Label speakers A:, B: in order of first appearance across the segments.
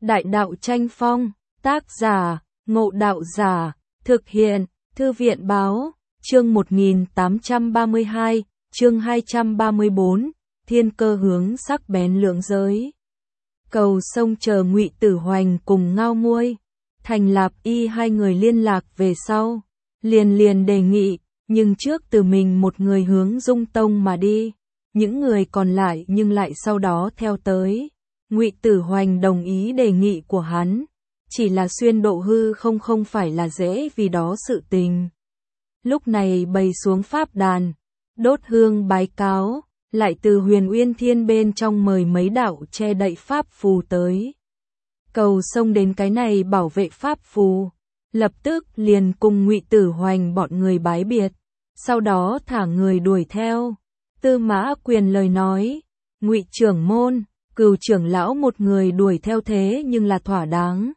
A: Đại đạo tranh phong, tác giả, Ngộ Đạo Giả, thực hiện, Thư viện Báo, chương 1832, chương 234, thiên cơ hướng sắc bén lưỡng giới. Cầu sông chờ Ngụy Tử Hoành cùng Ngao Muôi, Thành Lạp Y hai người liên lạc về sau, liền đề nghị, nhưng trước từ mình một người hướng Dung Tông mà đi, những người còn lại nhưng lại sau đó theo tới. Ngụy Tử Hoành đồng ý đề nghị của hắn, chỉ là xuyên độ hư không phải là dễ vì đó sự tình. Lúc này bày xuống pháp đàn, đốt hương bái cáo, lại từ Huyền Uyên Thiên bên trong mời mấy đạo che đậy pháp phù tới. Cầu sông đến cái này bảo vệ pháp phù, lập tức liền cùng Ngụy Tử Hoành bọn người bái biệt, sau đó thả người đuổi theo. Tư Mã Quyền lời nói, Ngụy trưởng môn, Cửu trưởng lão một người đuổi theo thế nhưng là thỏa đáng.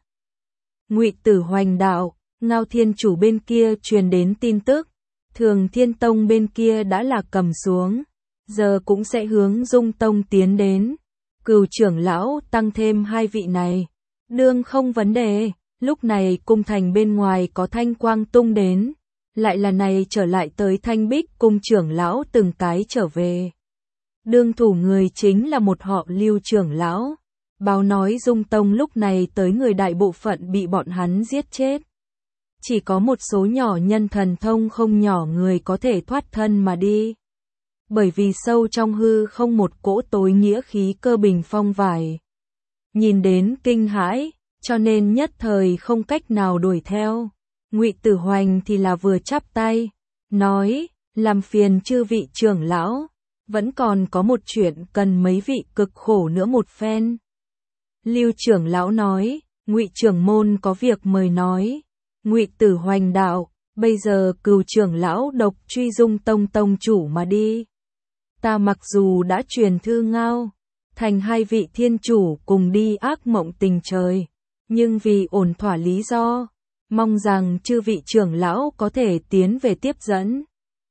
A: Ngụy Tử Hoành đạo, Ngao Thiên chủ bên kia truyền đến tin tức, Thường Thiên Tông bên kia đã là cầm xuống, giờ cũng sẽ hướng Dung Tông tiến đến. Cửu trưởng lão tăng thêm hai vị này, đương không vấn đề. Lúc này cung thành bên ngoài có thanh quang tung đến, lại là này trở lại tới Thanh Bích cung trưởng lão từng cái trở về. Đương thủ người chính là một họ Lưu trưởng lão, báo nói Dung Tông lúc này tới người đại bộ phận bị bọn hắn giết chết. Chỉ có một số nhỏ nhân thần thông không nhỏ người có thể thoát thân mà đi. Bởi vì sâu trong hư không một cỗ tối nghĩa khí cơ bình phong vải. Nhìn đến kinh hãi, cho nên nhất thời không cách nào đuổi theo. Ngụy Tử Hoành thì là vừa chắp tay, nói, làm phiền chư vị trưởng lão, vẫn còn có một chuyện cần mấy vị cực khổ nữa một phen. Lưu trưởng lão nói, Ngụy trưởng môn có việc mời nói. Ngụy Tử Hoành đạo, bây giờ Cửu trưởng lão độc truy Dung Tông tông chủ mà đi. Ta mặc dù đã truyền thư Ngao Thành hai vị thiên chủ cùng đi ác mộng tình trời, nhưng vì ổn thỏa lý do, mong rằng chư vị trưởng lão có thể tiến về tiếp dẫn.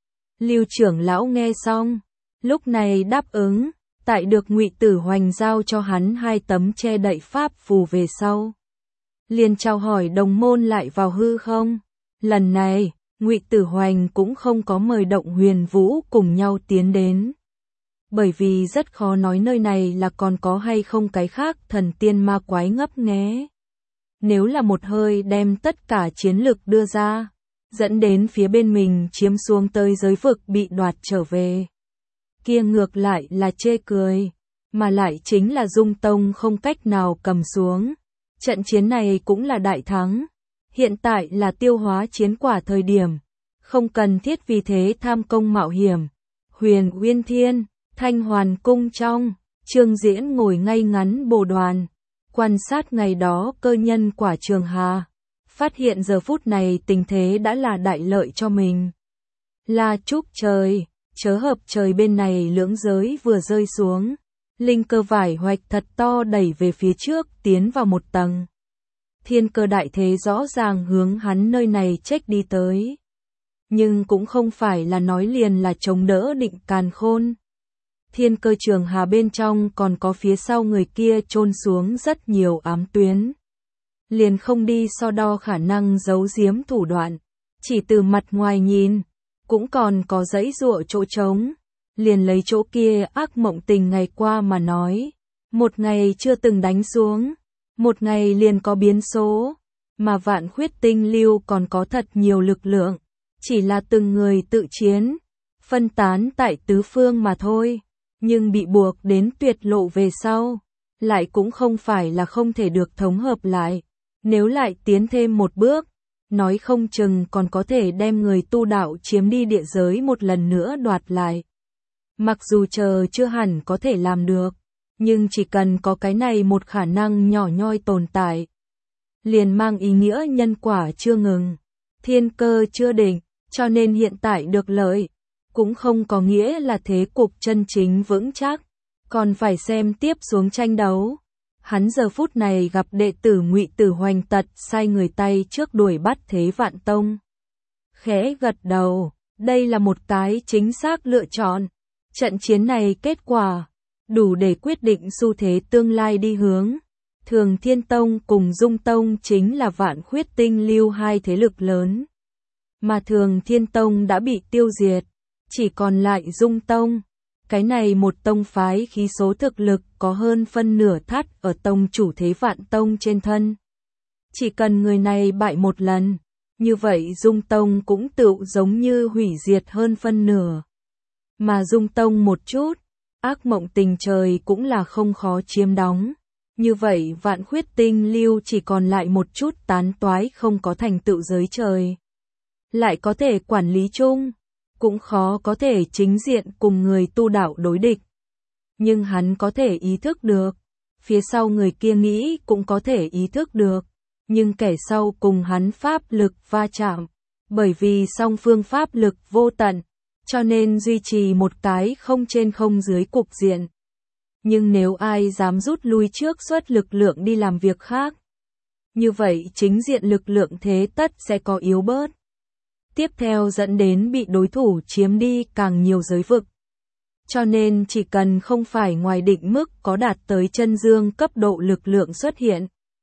A: Lưu trưởng lão nghe xong, lúc này đáp ứng, tại được Ngụy Tử Hoành giao cho hắn hai tấm che đậy pháp phù về sau. Liền chào hỏi đồng môn lại vào hư không. Lần này, Ngụy Tử Hoành cũng không có mời Động Huyền Vũ cùng nhau tiến đến. Bởi vì rất khó nói nơi này là còn có hay không cái khác thần tiên ma quái ngấp nghé. Nếu là một hơi đem tất cả chiến lực đưa ra, dẫn đến phía bên mình chiếm xuống tới giới vực bị đoạt trở về. Kia ngược lại là chê cười, mà lại chính là Dung Tông không cách nào cầm xuống. Trận chiến này cũng là đại thắng, hiện tại là tiêu hóa chiến quả thời điểm, không cần thiết vì thế tham công mạo hiểm. Huyền Uyên Thiên, Thanh Hoàn cung trong, Trương Diễn ngồi ngay ngắn bồ đoàn, quan sát ngày đó cơ nhân quả Trường Hà, phát hiện giờ phút này tình thế đã là đại lợi cho mình. La Trúc trời, chớ hợp trời bên này lưỡng giới vừa rơi xuống, linh cơ vải hoạch thật to đẩy về phía trước tiến vào một tầng. Thiên cơ đại thế rõ ràng hướng hắn nơi này chếch đi tới. Nhưng cũng không phải là nói liền là chống đỡ Định Càn Khôn. Thiên cơ Trường Hà bên trong còn có phía sau người kia chôn xuống rất nhiều ám tuyến. Liền không đi so đo khả năng giấu giếm thủ đoạn, chỉ từ mặt ngoài nhìn, cũng còn có dãy dụa chỗ trống. Liền lấy chỗ kia ác mộng tình ngày qua mà nói, một ngày chưa từng đánh xuống, một ngày liền có biến số, mà Vạn Khuyết Tinh Lưu còn có thật nhiều lực lượng, chỉ là từng người tự chiến, phân tán tại tứ phương mà thôi, nhưng bị buộc đến tuyệt lộ về sau, lại cũng không phải là không thể được thống hợp lại, nếu lại tiến thêm một bước, nói không chừng còn có thể đem người tu đạo chiếm đi địa giới một lần nữa đoạt lại. Mặc dù chờ chưa hẳn có thể làm được, nhưng chỉ cần có cái này một khả năng nhỏ nhoi tồn tại, liền mang ý nghĩa nhân quả chưa ngừng, thiên cơ chưa định, cho nên hiện tại được lợi, cũng không có nghĩa là thế cục chân chính vững chắc, còn phải xem tiếp xuống tranh đấu. Hắn giờ phút này gặp đệ tử Ngụy Tử Hoành tật sai người tay trước đuổi bắt Thế Vạn Tông. Khẽ gật đầu, đây là một cái chính xác lựa chọn. Trận chiến này kết quả, đủ để quyết định xu thế tương lai đi hướng. Thường Thiên Tông cùng Dung Tông chính là Vạn Khuyết Tinh Lưu hai thế lực lớn. Mà Thường Thiên Tông đã bị tiêu diệt, chỉ còn lại Dung Tông. Cái này một tông phái khí số thực lực có hơn phân nửa thắt ở tông chủ Thế Vạn Tông trên thân. Chỉ cần người này bại một lần, như vậy Dung Tông cũng tựu giống như hủy diệt hơn phân nửa. Mà Dung Tông một chút, ác mộng tình trời cũng là không khó chiếm đóng. Như vậy Vạn Khuyết Tinh Lưu chỉ còn lại một chút tán toái không có thành tựu giới trời. Lại có thể quản lý chung, cũng khó có thể chính diện cùng người tu đạo đối địch. Nhưng hắn có thể ý thức được, phía sau người kia nghĩ cũng có thể ý thức được, nhưng kẻ sau cùng hắn pháp lực va chạm, bởi vì song phương pháp lực vô tận, cho nên duy trì một cái không trên không dưới cục diện. Nhưng nếu ai dám rút lui trước xuất lực lượng đi làm việc khác, như vậy chính diện lực lượng thế tất sẽ có yếu bớt. Tiếp theo dẫn đến bị đối thủ chiếm đi càng nhiều giới vực. Cho nên chỉ cần không phải ngoài định mức có đạt tới chân dương cấp độ lực lượng xuất hiện,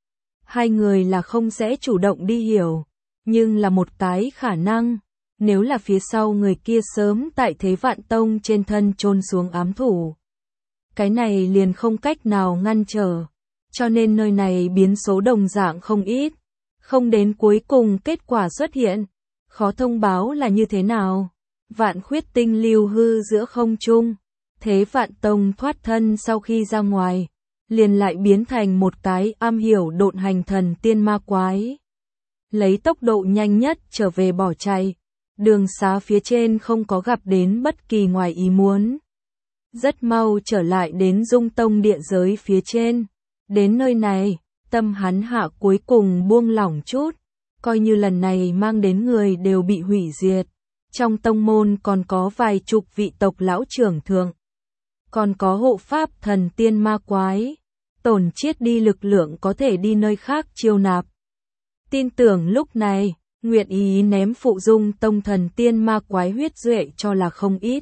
A: hai người là không sẽ chủ động đi hiểu, nhưng là một cái khả năng, nếu là phía sau người kia sớm tại Thế Vạn Tông trên thân chôn xuống ám thủ. Cái này liền không cách nào ngăn trở, cho nên nơi này biến số đồng dạng không ít, không đến cuối cùng kết quả xuất hiện. Khó thông báo là như thế nào? Vạn Khuyết Tinh lưu hư giữa không trung, Thế Vạn Tông thoát thân sau khi ra ngoài, liền lại biến thành một cái am hiểu độn hành thần tiên ma quái. Lấy tốc độ nhanh nhất trở về bỏ chạy, đường xá phía trên không có gặp đến bất kỳ ngoài ý muốn. Rất mau trở lại đến Dung Tông địa giới phía trên. Đến nơi này, tâm hắn hạ cuối cùng buông lỏng chút. Coi như lần này mang đến người đều bị hủy diệt. Trong tông môn còn có vài chục vị tộc lão trưởng thượng. Còn có hộ pháp thần tiên ma quái. Tổn chiết đi lực lượng có thể đi nơi khác chiêu nạp. Tin tưởng lúc này, nguyện ý ném phụ Dung Tông thần tiên ma quái huyết duệ cho là không ít.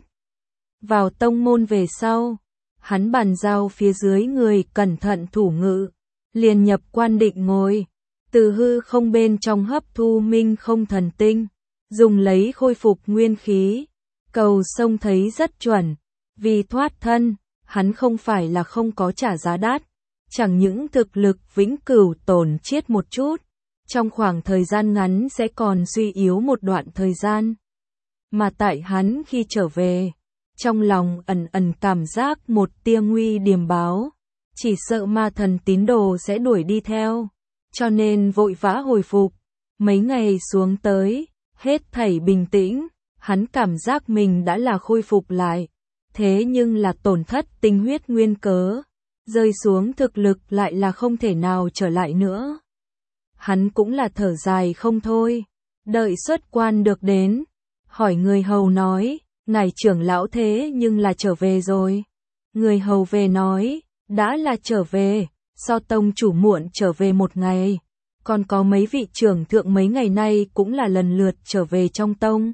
A: Vào tông môn về sau, hắn bàn giao phía dưới người cẩn thận thủ ngự, liền nhập quan định ngồi. Từ hư không bên trong hấp thu minh không thần tinh, dùng lấy khôi phục nguyên khí, cầu sông thấy rất chuẩn, vì thoát thân, hắn không phải là không có trả giá đắt, chẳng những thực lực vĩnh cửu tổn chiết một chút, trong khoảng thời gian ngắn sẽ còn suy yếu một đoạn thời gian. Mà tại hắn khi trở về, trong lòng ẩn ẩn cảm giác một tia nguy điềm báo, chỉ sợ ma thần tín đồ sẽ đuổi đi theo. Cho nên vội vã hồi phục, mấy ngày xuống tới, hết thảy bình tĩnh, hắn cảm giác mình đã là khôi phục lại, thế nhưng là tổn thất tinh huyết nguyên cớ, rơi xuống thực lực lại là không thể nào trở lại nữa. Hắn cũng là thở dài không thôi, đợi xuất quan được đến, hỏi người hầu nói, ngài trưởng lão thế nhưng là trở về rồi. Người hầu về nói, đã là trở về. So tông chủ muộn trở về một ngày, còn có mấy vị trưởng thượng mấy ngày nay cũng là lần lượt trở về trong tông.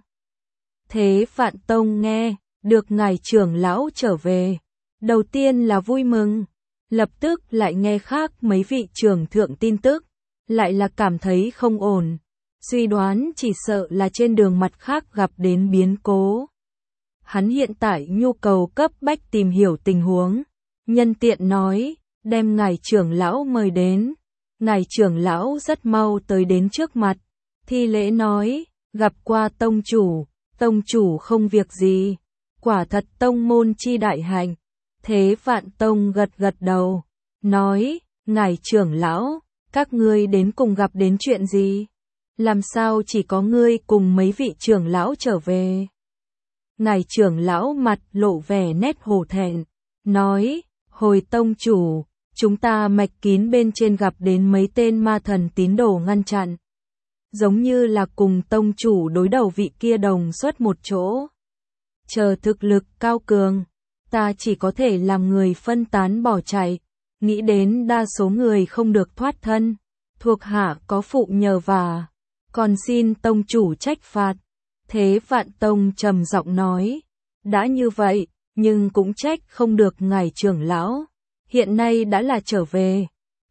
A: Thế Vạn Tông nghe, được ngài trưởng lão trở về, đầu tiên là vui mừng, lập tức lại nghe khác mấy vị trưởng thượng tin tức, lại là cảm thấy không ổn, suy đoán chỉ sợ là trên đường mặt khác gặp đến biến cố. Hắn hiện tại nhu cầu cấp bách tìm hiểu tình huống, nhân tiện nói, đem ngài trưởng lão mời đến. Ngài trưởng lão rất mau tới đến trước mặt, thi lễ nói, gặp qua tông chủ không việc gì, quả thật tông môn chi đại hạnh. Thế Vạn Tông gật gật đầu, nói, ngài trưởng lão, các ngươi đến cùng gặp đến chuyện gì? Làm sao chỉ có ngươi cùng mấy vị trưởng lão trở về? Ngài trưởng lão mặt lộ vẻ nét hổ thẹn, nói, hồi tông chủ, chúng ta mạch kín bên trên gặp đến mấy tên ma thần tín đồ ngăn chặn. Giống như là cùng tông chủ đối đầu vị kia đồng xuất một chỗ. Chờ thực lực cao cường, ta chỉ có thể làm người phân tán bỏ chạy, nghĩ đến đa số người không được thoát thân, thuộc hạ có phụ nhờ vả, còn xin tông chủ trách phạt. Thế Vạn Tông trầm giọng nói, đã như vậy, nhưng cũng trách không được ngài trưởng lão, hiện nay đã là trở về,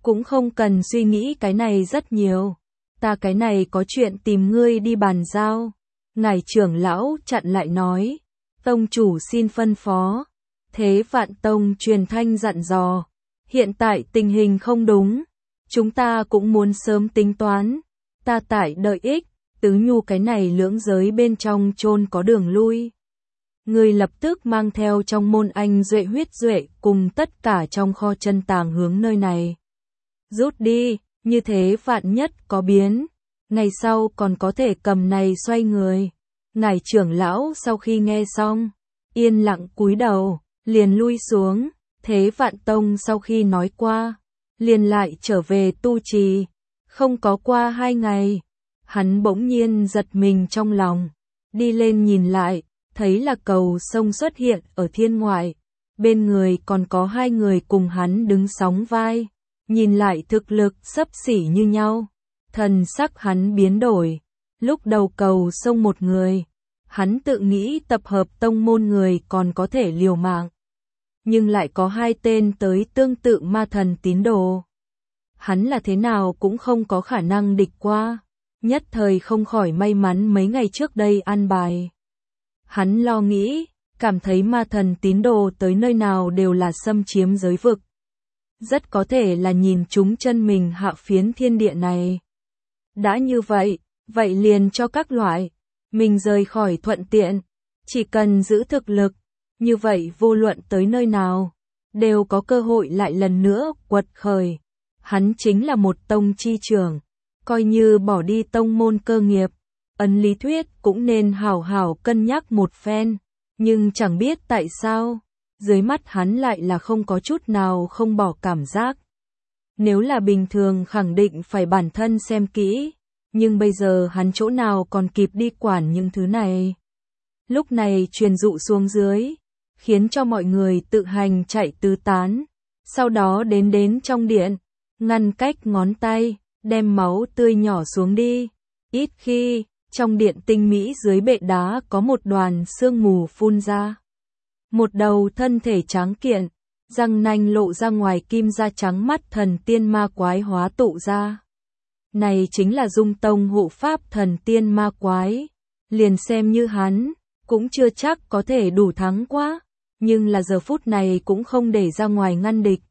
A: cũng không cần suy nghĩ cái này rất nhiều. Ta cái này có chuyện tìm ngươi đi bàn giao. Ngài trưởng lão chặn lại nói. Tông chủ xin phân phó. Thế Vạn Tông truyền thanh dặn dò. Hiện tại tình hình không đúng. Chúng ta cũng muốn sớm tính toán. Ta tại đợi ích, tứ nhu cái này lưỡng giới bên trong chôn có đường lui. Người lập tức mang theo trong môn anh duệ huyết duệ cùng tất cả trong kho chân tàng hướng nơi này. Rút đi, như thế vạn nhất có biến. Ngày sau còn có thể cầm này xoay người. Ngài trưởng lão sau khi nghe xong, yên lặng cúi đầu, liền lui xuống. Thế Vạn Tông sau khi nói qua, liền lại trở về tu trì. Không có qua 2 ngày, hắn bỗng nhiên giật mình trong lòng. Đi lên nhìn lại, thấy là Cầu Sông xuất hiện ở thiên ngoại. Bên người còn có 2 người cùng hắn đứng sóng vai. Nhìn lại thực lực xấp xỉ như nhau. Thần sắc hắn biến đổi. Lúc đầu Cầu Sông một người, hắn tự nghĩ tập hợp tông môn người còn có thể liều mạng. Nhưng lại có 2 tên tới tương tự ma thần tín đồ. Hắn là thế nào cũng không có khả năng địch qua. Nhất thời không khỏi may mắn mấy ngày trước đây an bài. Hắn lo nghĩ, cảm thấy ma thần tín đồ tới nơi nào đều là xâm chiếm giới vực. Rất có thể là nhìn chúng chân mình hạ phiến thiên địa này. Đã như vậy, vậy liền cho các loại, mình rời khỏi thuận tiện, chỉ cần giữ thực lực, như vậy vô luận tới nơi nào, đều có cơ hội lại lần nữa quật khởi. Hắn chính là một tông chi trưởng, coi như bỏ đi tông môn cơ nghiệp, ấn lý thuyết cũng nên hảo hảo cân nhắc một phen, nhưng chẳng biết tại sao, dưới mắt hắn lại là không có chút nào không bỏ cảm giác. Nếu là bình thường khẳng định phải bản thân xem kỹ, nhưng bây giờ hắn chỗ nào còn kịp đi quản những thứ này. Lúc này truyền dụ xuống dưới, khiến cho mọi người tự hành chạy tứ tán, sau đó đến trong điện, ngăn cách ngón tay, đem máu tươi nhỏ xuống đi. Ít khi, trong điện tinh mỹ dưới bệ đá có một đoàn sương mù phun ra. Một đầu thân thể tráng kiện, răng nanh lộ ra ngoài kim da trắng mắt thần tiên ma quái hóa tụ ra. Này chính là Dung Tông hộ pháp thần tiên ma quái. Liền xem như hắn, cũng chưa chắc có thể đủ thắng quá, nhưng là giờ phút này cũng không để ra ngoài ngăn địch,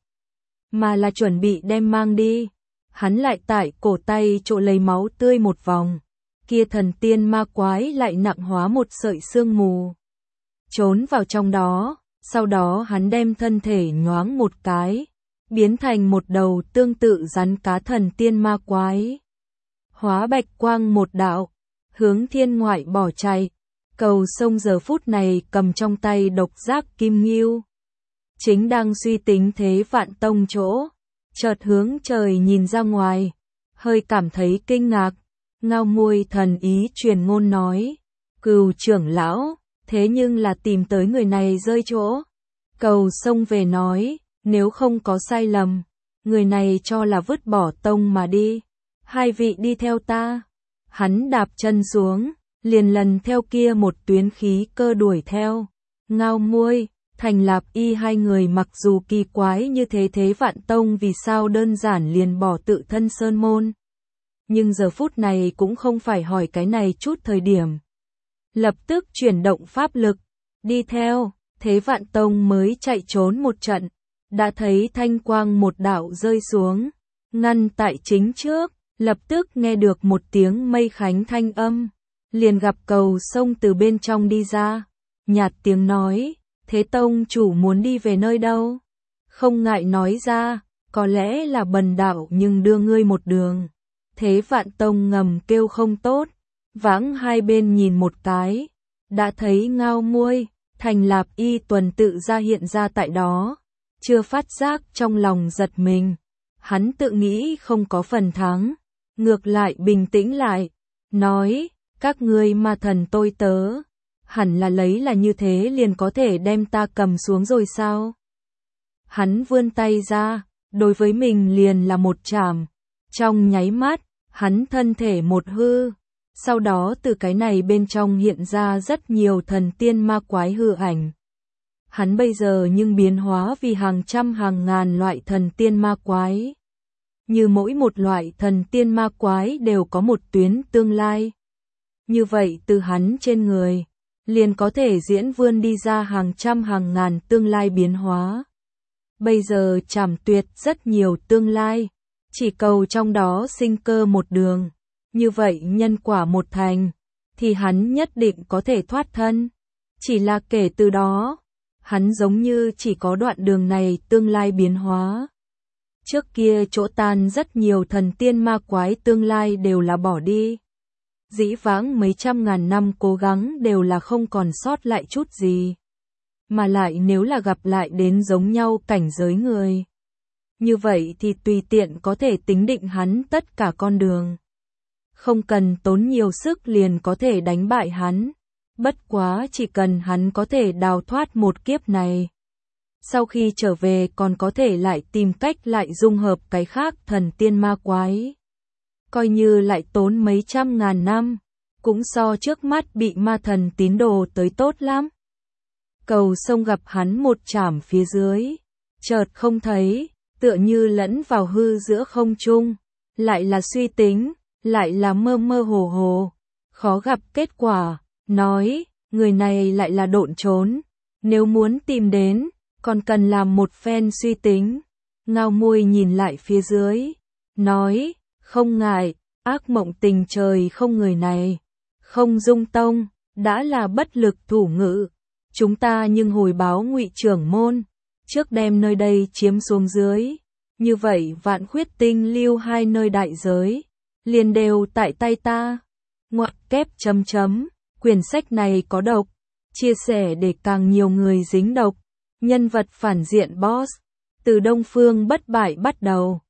A: mà là chuẩn bị đem mang đi. Hắn lại tại cổ tay chỗ lấy máu tươi một vòng, kia thần tiên ma quái lại nặng hóa một sợi sương mù, trốn vào trong đó, sau đó hắn đem thân thể nhoáng một cái, biến thành một đầu tương tự rắn cá thần tiên ma quái. Hóa bạch quang một đạo, hướng thiên ngoại bỏ chạy. Cầu Sông giờ phút này cầm trong tay độc giác kim ngưu, chính đang suy tính thế Vạn Tông chỗ, chợt hướng trời nhìn ra ngoài, hơi cảm thấy kinh ngạc, ngao môi thần ý truyền ngôn nói, Cừu trưởng lão, thế nhưng là tìm tới người này rơi chỗ. Cầu Sông về nói, nếu không có sai lầm, người này cho là vứt bỏ tông mà đi, 2 vị đi theo ta. Hắn đạp chân xuống, liền lần theo kia một tuyến khí cơ đuổi theo. Ngao môi, Thành Lạp Y 2 người mặc dù kỳ quái như thế Vạn Tông vì sao đơn giản liền bỏ tự thân sơn môn. Nhưng giờ phút này cũng không phải hỏi cái này chút thời điểm. Lập tức chuyển động pháp lực, đi theo, thế Vạn Tông mới chạy trốn một trận, đã thấy thanh quang một đạo rơi xuống, ngăn tại chính trước, lập tức nghe được một tiếng mây khánh thanh âm. Liền gặp Cầu Sông từ bên trong đi ra, nhạt tiếng nói, thế tông chủ muốn đi về nơi đâu? Không ngại nói ra, có lẽ là bần đạo nhưng đưa ngươi một đường. Thế Vạn Tông ngầm kêu không tốt, vãng 2 bên nhìn một cái, đã thấy ngao muôi, Thành Lạp Y tuần tự ra hiện ra tại đó, chưa phát giác trong lòng giật mình. Hắn tự nghĩ không có phần thắng, ngược lại bình tĩnh lại, nói, các ngươi ma thần tôi tớ, hẳn là lấy là như thế liền có thể đem ta cầm xuống rồi sao? Hắn vươn tay ra, đối với mình liền là một chảm, trong nháy mắt, hắn thân thể một hư, sau đó từ cái này bên trong hiện ra rất nhiều thần tiên ma quái hư ảnh. Hắn bây giờ nhưng biến hóa vì hàng trăm hàng ngàn loại thần tiên ma quái. như mỗi một loại thần tiên ma quái đều có một tuyến tương lai. Như vậy từ hắn trên người, liền có thể diễn vươn đi ra hàng trăm hàng ngàn tương lai biến hóa. Bây giờ Trảm Tuyệt rất nhiều tương lai, chỉ cầu trong đó sinh cơ một đường. Như vậy nhân quả một thành, thì hắn nhất định có thể thoát thân. Chỉ là kể từ đó, hắn giống như chỉ có đoạn đường này tương lai biến hóa. Trước kia chỗ tan rất nhiều thần tiên ma quái tương lai đều là bỏ đi. Dĩ vãng mấy trăm ngàn năm cố gắng đều là không còn sót lại chút gì. Mà lại nếu là gặp lại đến giống nhau cảnh giới người. Như vậy thì tùy tiện có thể tính định hắn tất cả con đường. Không cần tốn nhiều sức liền có thể đánh bại hắn. Bất quá chỉ cần hắn có thể đào thoát một kiếp này. Sau khi trở về còn có thể lại tìm cách lại dung hợp cái khác thần tiên ma quái. Coi như lại tốn mấy trăm ngàn năm, cũng so trước mắt bị ma thần tín đồ tới tốt lắm. Cầu sông gặp hắn một chảm phía dưới, chợt không thấy, tựa như lẫn vào hư giữa không trung, lại là suy tính, lại là mơ mơ hồ hồ, khó gặp kết quả, nói, người này lại là độn trốn, nếu muốn tìm đến, còn cần làm một phen suy tính. Ngao môi nhìn lại phía dưới, nói, không ngại, ác mộng tình trời không người này, không dung tông, đã là bất lực thủ ngữ. Chúng ta nhưng hồi báo Ngụy trưởng môn, trước đem nơi đây chiếm xuống dưới, như vậy Vạn Khuyết Tinh lưu hai nơi đại giới, liền đều tại tay ta. Ngoặc kép chấm chấm, quyển sách này có độc, chia sẻ để càng nhiều người dính độc. Nhân vật phản diện boss, từ Đông Phương bất bại bắt đầu.